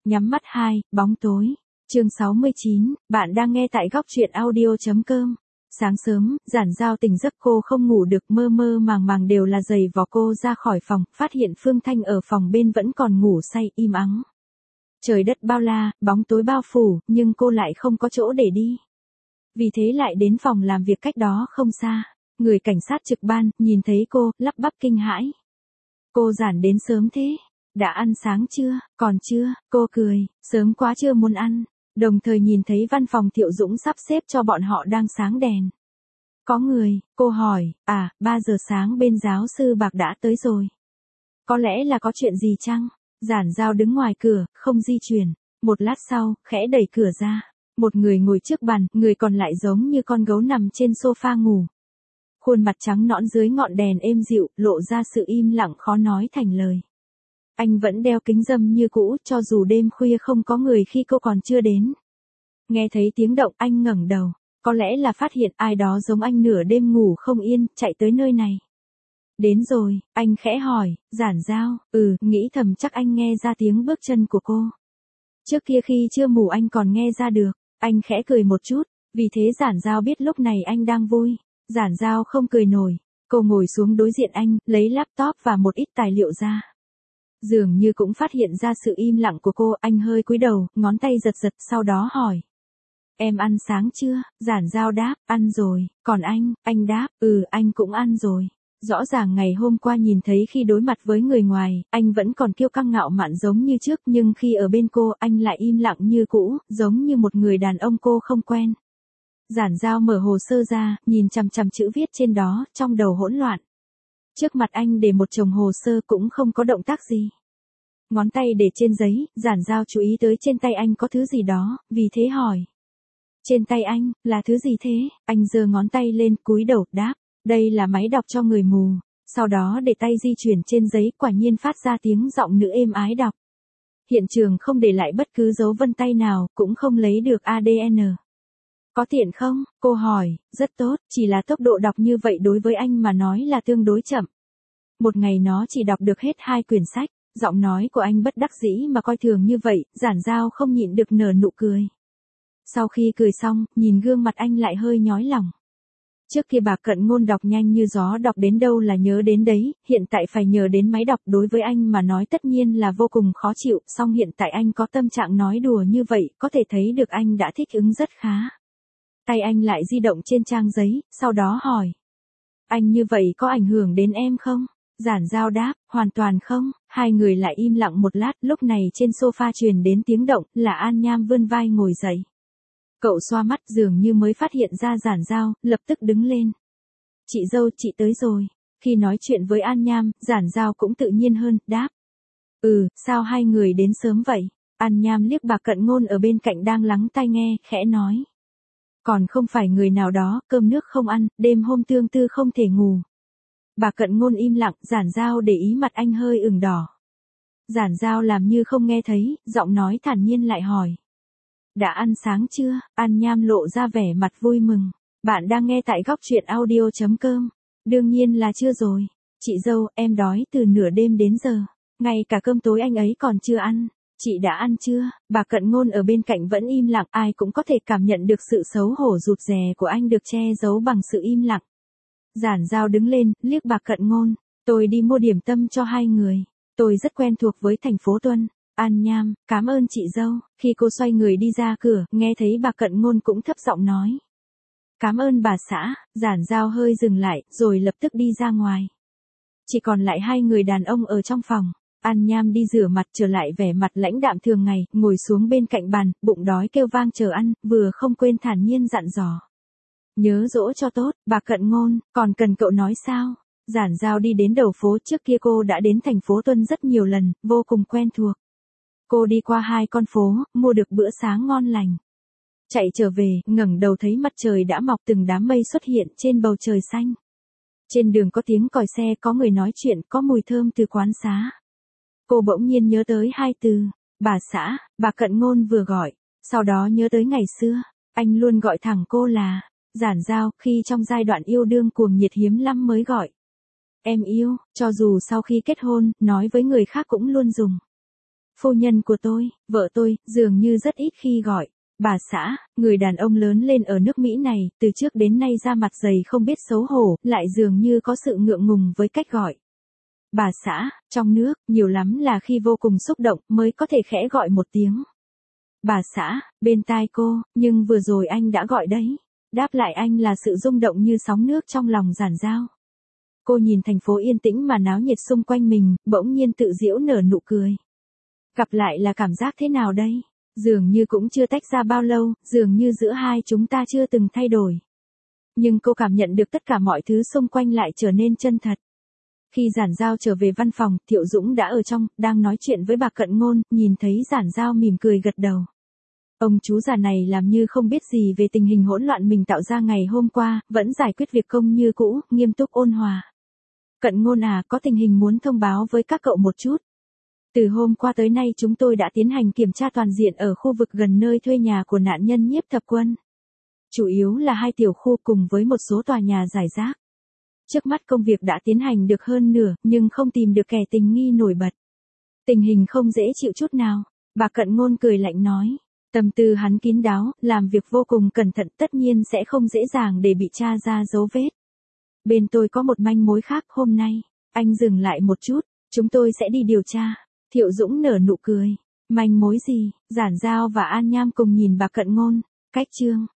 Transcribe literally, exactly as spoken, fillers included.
Nhắm mắt hai, bóng tối. Chương sáu mươi chín, bạn đang nghe tại góc truyện audio.com. Sáng sớm, Giản Giao tỉnh giấc cô không ngủ được, mơ mơ màng màng đều là giày vò cô ra khỏi phòng, phát hiện Phương Thanh ở phòng bên vẫn còn ngủ say, im ắng. Trời đất bao la, bóng tối bao phủ, nhưng cô lại không có chỗ để đi. Vì thế lại đến phòng làm việc cách đó không xa. Người cảnh sát trực ban, nhìn thấy cô, lắp bắp kinh hãi. Cô Giản đến sớm thế. Đã ăn sáng chưa? Còn chưa, cô cười, sớm quá chưa muốn ăn. Đồng thời nhìn thấy văn phòng Thiệu Dũng sắp xếp cho bọn họ đang sáng đèn. Có người, cô hỏi, à, ba giờ sáng bên giáo sư Bạc đã tới rồi. Có lẽ là có chuyện gì chăng? Giản Giao đứng ngoài cửa, không di chuyển. Một lát sau, khẽ đẩy cửa ra. Một người ngồi trước bàn, người còn lại giống như con gấu nằm trên sofa ngủ. Khuôn mặt trắng nõn dưới ngọn đèn êm dịu, lộ ra sự im lặng khó nói thành lời. Anh vẫn đeo kính râm như cũ, cho dù đêm khuya không có người khi cô còn chưa đến. Nghe thấy tiếng động, anh ngẩng đầu, có lẽ là phát hiện ai đó giống anh nửa đêm ngủ không yên, chạy tới nơi này. Đến rồi, anh khẽ hỏi, Giản Giao, ừ, nghĩ thầm chắc anh nghe ra tiếng bước chân của cô. Trước kia khi chưa ngủ anh còn nghe ra được, anh khẽ cười một chút, vì thế Giản Giao biết lúc này anh đang vui. Giản Giao không cười nổi, cô ngồi xuống đối diện anh, lấy laptop và một ít tài liệu ra. Dường như cũng phát hiện ra sự im lặng của cô, anh hơi cúi đầu, ngón tay giật giật, sau đó hỏi. Em ăn sáng chưa? Giản Giao đáp, ăn rồi, còn anh, anh đáp, ừ, anh cũng ăn rồi. Rõ ràng ngày hôm qua nhìn thấy khi đối mặt với người ngoài, anh vẫn còn kiêu căng ngạo mạn giống như trước, nhưng khi ở bên cô, anh lại im lặng như cũ, giống như một người đàn ông cô không quen. Giản Giao mở hồ sơ ra, nhìn chằm chằm chữ viết trên đó, trong đầu hỗn loạn. Trước mặt anh để một chồng hồ sơ cũng không có động tác gì. Ngón tay để trên giấy, Giản Giao chú ý tới trên tay anh có thứ gì đó, vì thế hỏi. Trên tay anh, là thứ gì thế? Anh giơ ngón tay lên, cúi đầu, đáp. Đây là máy đọc cho người mù. Sau đó để tay di chuyển trên giấy, quả nhiên phát ra tiếng giọng nữ êm ái đọc. Hiện trường không để lại bất cứ dấu vân tay nào, cũng không lấy được a đê en. Có tiện không? Cô hỏi, rất tốt, chỉ là tốc độ đọc như vậy đối với anh mà nói là tương đối chậm. Một ngày nó chỉ đọc được hết hai quyển sách, giọng nói của anh bất đắc dĩ mà coi thường như vậy, Giản Giao không nhịn được nở nụ cười. Sau khi cười xong, nhìn gương mặt anh lại hơi nhói lòng. Trước kia bà Cận Ngôn đọc nhanh như gió, đọc đến đâu là nhớ đến đấy, hiện tại phải nhờ đến máy đọc đối với anh mà nói tất nhiên là vô cùng khó chịu, song hiện tại anh có tâm trạng nói đùa như vậy, có thể thấy được anh đã thích ứng rất khá. Tay anh lại di động trên trang giấy, sau đó hỏi. Anh như vậy có ảnh hưởng đến em không? Giản Giao đáp, hoàn toàn không. Hai người lại im lặng một lát, lúc này trên sofa truyền đến tiếng động, là An Nham vươn vai ngồi dậy. Cậu xoa mắt dường như mới phát hiện ra Giản Giao, lập tức đứng lên. Chị dâu, chị tới rồi. Khi nói chuyện với An Nham, Giản Giao cũng tự nhiên hơn, đáp. Ừ, sao hai người đến sớm vậy? An Nham liếc bà Cận Ngôn ở bên cạnh đang lắng tai nghe, khẽ nói. Còn không phải người nào đó, cơm nước không ăn, đêm hôm tương tư không thể ngủ. Bà Cận Ngôn im lặng, Giản Giao để ý mặt anh hơi ửng đỏ. Giản Giao làm như không nghe thấy, giọng nói thản nhiên lại hỏi. Đã ăn sáng chưa? An Nham lộ ra vẻ mặt vui mừng. Bạn đang nghe tại góc truyện audio.com. Đương nhiên là chưa rồi. Chị dâu, em đói từ nửa đêm đến giờ. Ngay cả cơm tối anh ấy còn chưa ăn. Chị đã ăn chưa? Bà Cận Ngôn ở bên cạnh vẫn im lặng, ai cũng có thể cảm nhận được sự xấu hổ rụt rè của anh được che giấu bằng sự im lặng. Giản Giao đứng lên, liếc bà Cận Ngôn. Tôi đi mua điểm tâm cho hai người. Tôi rất quen thuộc với thành phố Tuân. An Nham, cảm ơn chị dâu. Khi cô xoay người đi ra cửa, nghe thấy bà Cận Ngôn cũng thấp giọng nói. Cảm ơn bà xã. Giản Giao hơi dừng lại, rồi lập tức đi ra ngoài. Chỉ còn lại hai người đàn ông ở trong phòng. An Nham đi rửa mặt trở lại vẻ mặt lãnh đạm thường ngày, ngồi xuống bên cạnh bàn, bụng đói kêu vang chờ ăn, vừa không quên thản nhiên dặn dò. Nhớ dỗ cho tốt, bà Cận Ngôn, còn cần cậu nói sao? Giản Giao đi đến đầu phố, trước kia cô đã đến thành phố Tuân rất nhiều lần, vô cùng quen thuộc. Cô đi qua hai con phố, mua được bữa sáng ngon lành. Chạy trở về, ngẩng đầu thấy mặt trời đã mọc, từng đám mây xuất hiện trên bầu trời xanh. Trên đường có tiếng còi xe, có người nói chuyện, có mùi thơm từ quán xá. Cô bỗng nhiên nhớ tới hai từ, bà xã, bà Cận Ngôn vừa gọi, sau đó nhớ tới ngày xưa, anh luôn gọi thẳng cô là Giản Giao, khi trong giai đoạn yêu đương cuồng nhiệt hiếm lắm mới gọi. Em yêu, cho dù sau khi kết hôn, nói với người khác cũng luôn dùng. Phu nhân của tôi, vợ tôi, dường như rất ít khi gọi. Bà xã, người đàn ông lớn lên ở nước Mỹ này, từ trước đến nay da mặt dày không biết xấu hổ, lại dường như có sự ngượng ngùng với cách gọi. Bà xã, trong nước, nhiều lắm là khi vô cùng xúc động mới có thể khẽ gọi một tiếng. Bà xã, bên tai cô, nhưng vừa rồi anh đã gọi đấy. Đáp lại anh là sự rung động như sóng nước trong lòng Giản Giao. Cô nhìn thành phố yên tĩnh mà náo nhiệt xung quanh mình, bỗng nhiên tự giễu nở nụ cười. Gặp lại là cảm giác thế nào đây? Dường như cũng chưa tách ra bao lâu, dường như giữa hai chúng ta chưa từng thay đổi. Nhưng cô cảm nhận được tất cả mọi thứ xung quanh lại trở nên chân thật. Khi Giản Giao trở về văn phòng, Thiệu Dũng đã ở trong, đang nói chuyện với bà Cận Ngôn, nhìn thấy Giản Giao mỉm cười gật đầu. Ông chú già này làm như không biết gì về tình hình hỗn loạn mình tạo ra ngày hôm qua, vẫn giải quyết việc công như cũ, nghiêm túc ôn hòa. Cận Ngôn à, có tình hình muốn thông báo với các cậu một chút. Từ hôm qua tới nay chúng tôi đã tiến hành kiểm tra toàn diện ở khu vực gần nơi thuê nhà của nạn nhân Nhiếp Thập Quân. Chủ yếu là hai tiểu khu cùng với một số tòa nhà rải rác. Trước mắt công việc đã tiến hành được hơn nửa, nhưng không tìm được kẻ tình nghi nổi bật. Tình hình không dễ chịu chút nào, bà Cận Ngôn cười lạnh nói. Tâm tư hắn kín đáo, làm việc vô cùng cẩn thận, tất nhiên sẽ không dễ dàng để bị tra ra dấu vết. Bên tôi có một manh mối khác, hôm nay, anh dừng lại một chút, chúng tôi sẽ đi điều tra. Thiệu Dũng nở nụ cười. Manh mối gì? Giản Giao và An Nham cùng nhìn bà Cận Ngôn. Cách chương